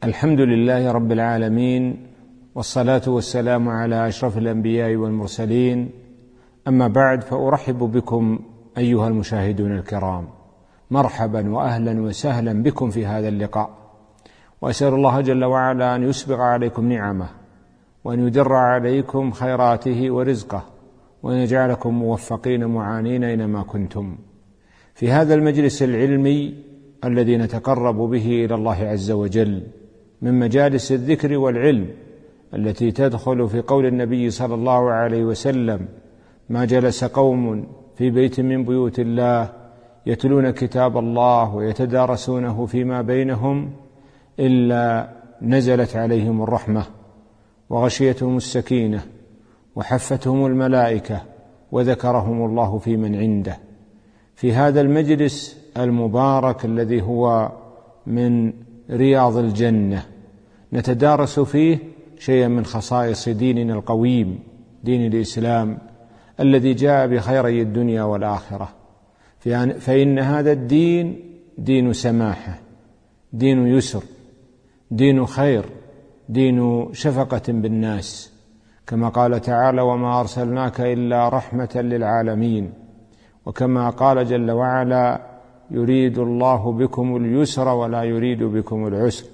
الحمد لله رب العالمين، والصلاة والسلام على أشرف الأنبياء والمرسلين. أما بعد، فأرحب بكم أيها المشاهدون الكرام، مرحبا وأهلا وسهلا بكم في هذا اللقاء، وأسأل الله جل وعلا أن يسبغ عليكم نعمه، وأن يدر عليكم خيراته ورزقه، وأن يجعلكم موفقين معانين أينما كنتم. في هذا المجلس العلمي الذي نتقرب به إلى الله عز وجل من مجالس الذكر والعلم التي تدخل في قول النبي صلى الله عليه وسلم: ما جلس قوم في بيت من بيوت الله يتلون كتاب الله ويتدارسونه فيما بينهم إلا نزلت عليهم الرحمة وغشيتهم السكينة وحفتهم الملائكة وذكرهم الله في من عنده. في هذا المجلس المبارك الذي هو من رياض الجنة نتدارس فيه شيئا من خصائص ديننا القويم، دين الإسلام الذي جاء بخيري الدنيا والآخرة. فإن هذا الدين دين سماحة، دين يسر، دين خير، دين شفقة بالناس، كما قال تعالى: وما أرسلناك إلا رحمة للعالمين. وكما قال جل وعلا: يريد الله بكم اليسر ولا يريد بكم العسر.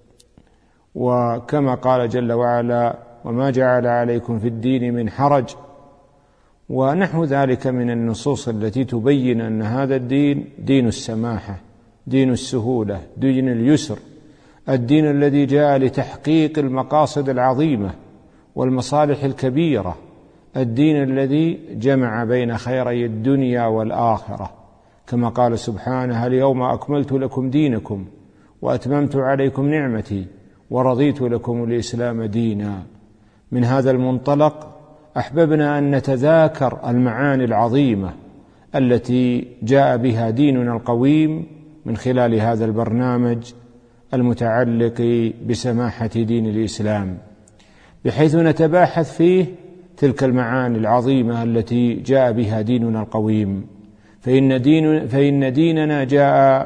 وكما قال جل وعلا: وما جعل عليكم في الدين من حرج. ونحو ذلك من النصوص التي تبين أن هذا الدين دين السماحة، دين السهولة، دين اليسر، الدين الذي جاء لتحقيق المقاصد العظيمة والمصالح الكبيرة، الدين الذي جمع بين خيري الدنيا والآخرة، كما قال سبحانه: اليوم أكملت لكم دينكم وأتممت عليكم نعمتي ورضيت لكم الإسلام دينا. من هذا المنطلق أحببنا أن نتذاكر المعاني العظيمة التي جاء بها ديننا القويم من خلال هذا البرنامج المتعلق بسماحة دين الإسلام، بحيث نتباحث فيه تلك المعاني العظيمة التي جاء بها ديننا القويم. فإن ديننا جاء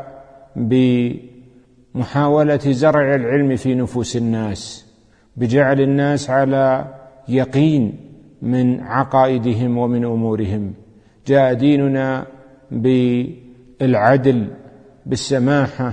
بمحاولة زرع العلم في نفوس الناس، بجعل الناس على يقين من عقائدهم ومن أمورهم. جاء ديننا بالعدل، بالسماحة،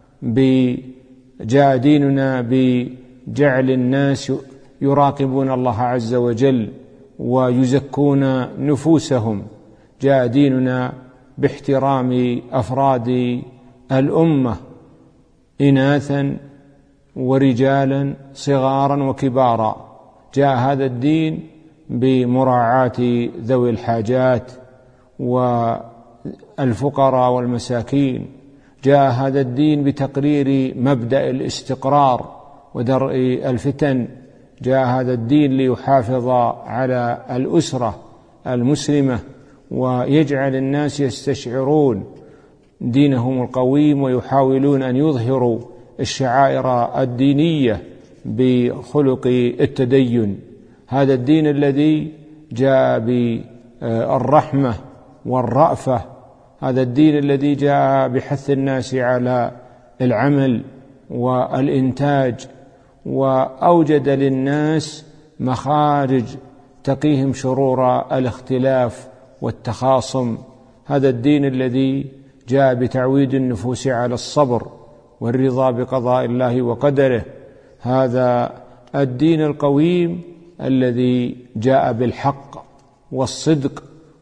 جاء ديننا بجعل الناس يراقبون الله عز وجل ويزكون نفوسهم. جاء ديننا باحترام أفراد الأمة، إناثا ورجالا، صغارا وكبارا. جاء هذا الدين بمراعاة ذوي الحاجات والفقراء والمساكين. جاء هذا الدين بتقرير مبدأ الاستقرار ودرء الفتن. جاء هذا الدين ليحافظ على الأسرة المسلمة ويجعل الناس يستشعرون دينهم القويم، ويحاولون أن يظهروا الشعائر الدينية بخلق التدين. هذا الدين الذي جاء بالرحمة والرأفة، هذا الدين الذي جاء بحث الناس على العمل والإنتاج، وأوجد للناس مخارج تقيهم شرور الاختلاف والتخاصم. هذا الدين الذي جاء بتعويد النفوس على الصبر والرضا بقضاء الله وقدره. هذا الدين القويم الذي جاء بالحق والصدق،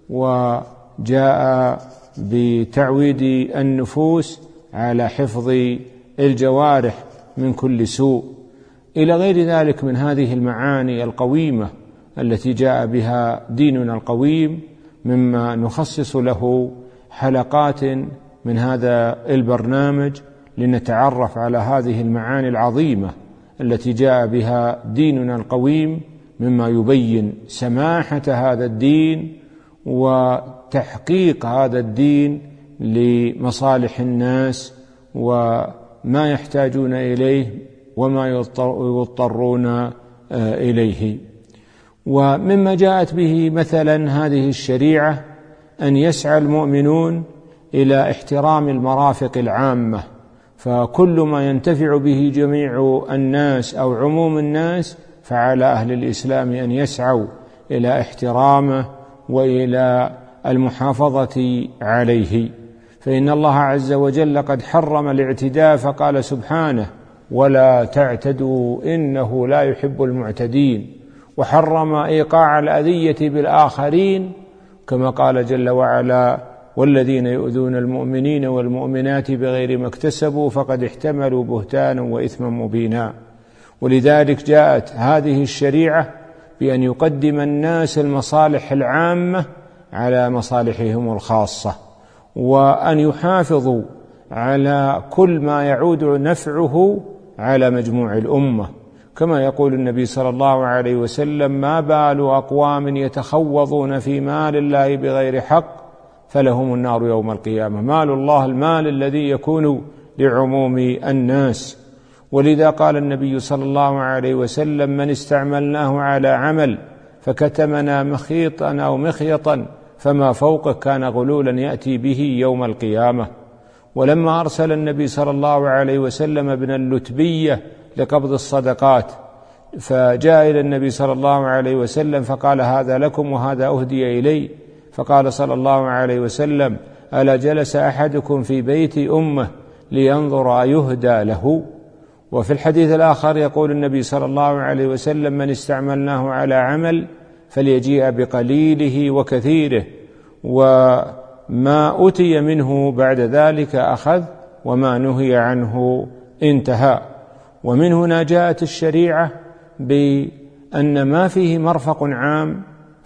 وجاء بتعويد النفوس على حفظ الجوارح من كل سوء، إلى غير ذلك من هذه المعاني القويمة التي جاء بها ديننا القويم، مما نخصص له حلقات من هذا البرنامج لنتعرف على هذه المعاني العظيمة التي جاء بها ديننا القويم، مما يبين سماحة هذا الدين وتحقيق هذا الدين لمصالح الناس وما يحتاجون إليه وما يضطرون إليه. ومما جاءت به مثلا هذه الشريعة أن يسعى المؤمنون إلى احترام المرافق العامة، فكل ما ينتفع به جميع الناس أو عموم الناس فعلى أهل الإسلام أن يسعوا إلى احترامه وإلى المحافظة عليه، فإن الله عز وجل قد حرم الاعتداء فقال سبحانه: ولا تعتدوا إنه لا يحب المعتدين، وحرم إيقاع الأذية بالآخرين كما قال جل وعلا: والذين يؤذون المؤمنين والمؤمنات بغير ما اكتسبوا فقد احتملوا بهتانا وإثما مبينا. ولذلك جاءت هذه الشريعة بأن يقدم الناس المصالح العامة على مصالحهم الخاصة، وأن يحافظوا على كل ما يعود نفعه على مجموع الأمة، كما يقول النبي صلى الله عليه وسلم: ما بال أقوام يتخوضون في مال الله بغير حق فلهم النار يوم القيامة. مال الله المال الذي يكون لعموم الناس. ولذا قال النبي صلى الله عليه وسلم: من استعملناه على عمل فكتمنا مخيطا أو مخيطا فما فوقه كان غلولا يأتي به يوم القيامة. ولما أرسل النبي صلى الله عليه وسلم ابن اللتبية لقبض الصدقات فجاء إلى النبي صلى الله عليه وسلم فقال: هذا لكم وهذا أهدي إلي. فقال صلى الله عليه وسلم: ألا جلس أحدكم في بيت أمه لينظر أيهدى له؟ وفي الحديث الآخر يقول النبي صلى الله عليه وسلم: من استعملناه على عمل فليجيء بقليله وكثيره، وما أتي منه بعد ذلك أخذ وما نهي عنه انتهى. ومن هنا جاءت الشريعة بأن ما فيه مرفق عام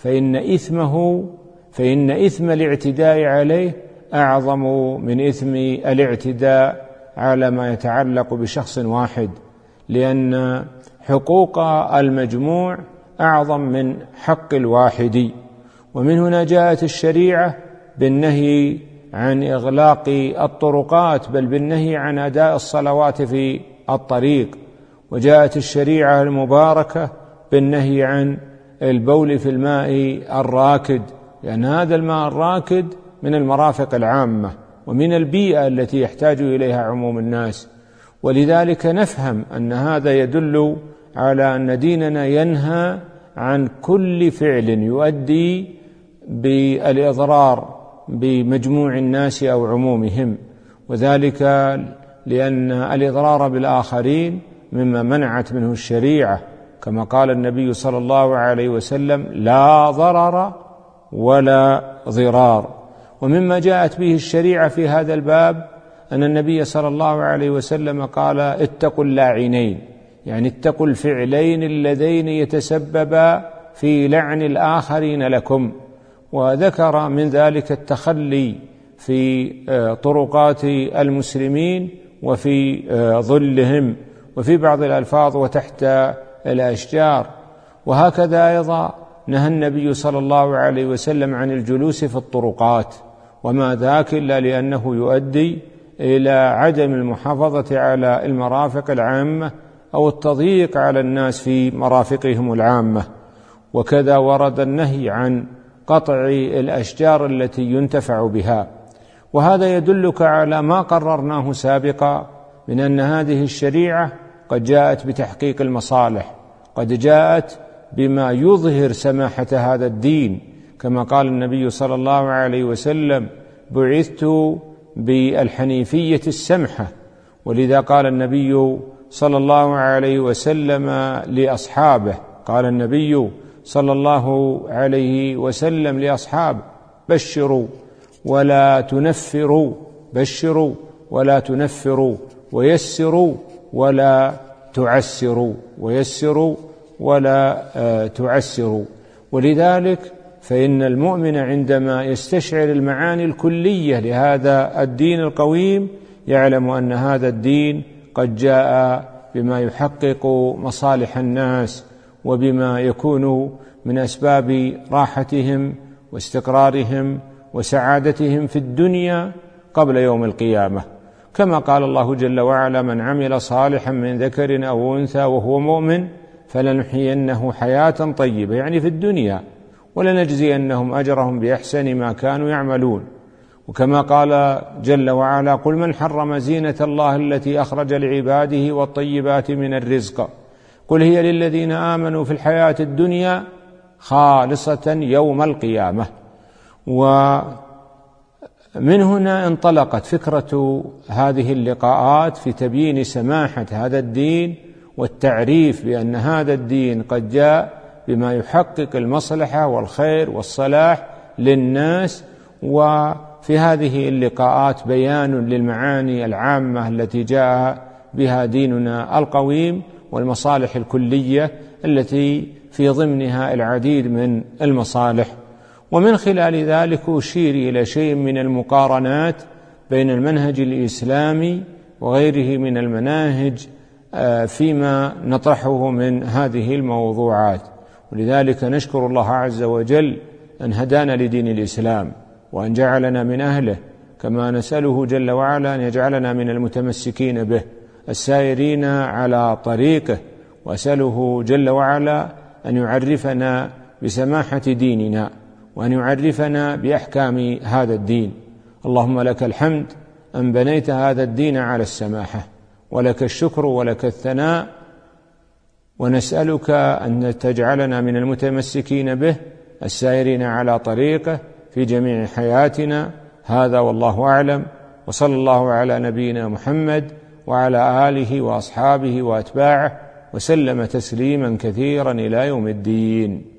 فإن إثم الاعتداء عليه أعظم من إثم الاعتداء على ما يتعلق بشخص واحد، لأن حقوق المجموع أعظم من حق الواحد. ومن هنا جاءت الشريعة بالنهي عن إغلاق الطرقات، بل بالنهي عن أداء الصلوات في الطريق. وجاءت الشريعة المباركة بالنهي عن البول في الماء الراكد، لأن هذا الماء الراكد من المرافق العامة ومن البيئة التي يحتاج إليها عموم الناس. ولذلك نفهم أن هذا يدل على أن ديننا ينهى عن كل فعل يؤدي بالإضرار بمجموع الناس أو عمومهم، وذلك لأن الإضرار بالآخرين مما منعت منه الشريعة، كما قال النبي صلى الله عليه وسلم: لا ضرر ولا ضرار. ومما جاءت به الشريعة في هذا الباب أن النبي صلى الله عليه وسلم قال: اتقوا اللاعنين، يعني اتقوا الفعلين اللذين يتسببا في لعن الآخرين لكم. وذكر من ذلك التخلي في طرقات المسلمين وفي ظلهم، وفي بعض الألفاظ وتحت الأشجار. وهكذا أيضا نهى النبي صلى الله عليه وسلم عن الجلوس في الطرقات، وما ذاك إلا لأنه يؤدي إلى عدم المحافظة على المرافق العامة أو التضييق على الناس في مرافقهم العامة. وكذا ورد النهي عن قطع الأشجار التي ينتفع بها. وهذا يدلك على ما قررناه سابقا من أن هذه الشريعة قد جاءت بتحقيق المصالح، قد جاءت بما يظهر سماحة هذا الدين، كما قال النبي صلى الله عليه وسلم: بعثت بالحنيفية السمحة. ولذا قال النبي صلى الله عليه وسلم لأصحابه، قال النبي صلى الله عليه وسلم لأصحابه: بشروا ولا تنفروا، بشروا ولا تنفروا، ويسروا ولا تعسروا، ويسروا ولا تعسروا. ولذلك فإن المؤمن عندما يستشعر المعاني الكلية لهذا الدين القويم يعلم أن هذا الدين قد جاء بما يحقق مصالح الناس وبما يكون من أسباب راحتهم واستقرارهم وسعادتهم في الدنيا قبل يوم القيامة، كما قال الله جل وعلا: من عمل صالحا من ذكر أو أنثى وهو مؤمن فلنحيينه حياة طيبة، يعني في الدنيا، ولنجزينهم أجرهم بأحسن ما كانوا يعملون. وكما قال جل وعلا: قل من حرم زينة الله التي أخرج لعباده والطيبات من الرزق قل هي للذين آمنوا في الحياة الدنيا خالصة يوم القيامة. ومن هنا انطلقت فكرة هذه اللقاءات في تبيين سماحة هذا الدين والتعريف بأن هذا الدين قد جاء بما يحقق المصلحة والخير والصلاح للناس. وفي هذه اللقاءات بيان للمعاني العامة التي جاء بها ديننا القويم والمصالح الكلية التي في ضمنها العديد من المصالح. ومن خلال ذلك أشير إلى شيء من المقارنات بين المنهج الإسلامي وغيره من المناهج فيما نطرحه من هذه الموضوعات. ولذلك نشكر الله عز وجل أن هدانا لدين الإسلام وأن جعلنا من أهله، كما نسأله جل وعلا أن يجعلنا من المتمسكين به السائرين على طريقه، وأسأله جل وعلا أن يعرفنا بسماحة ديننا وأن يعرفنا بأحكام هذا الدين. اللهم لك الحمد أن بنيت هذا الدين على السماحة، ولك الشكر ولك الثناء، ونسألك أن تجعلنا من المتمسكين به السائرين على طريقه في جميع حياتنا. هذا والله أعلم، وصلى الله على نبينا محمد وعلى آله وأصحابه وأتباعه وسلم تسليما كثيرا إلى يوم الدين.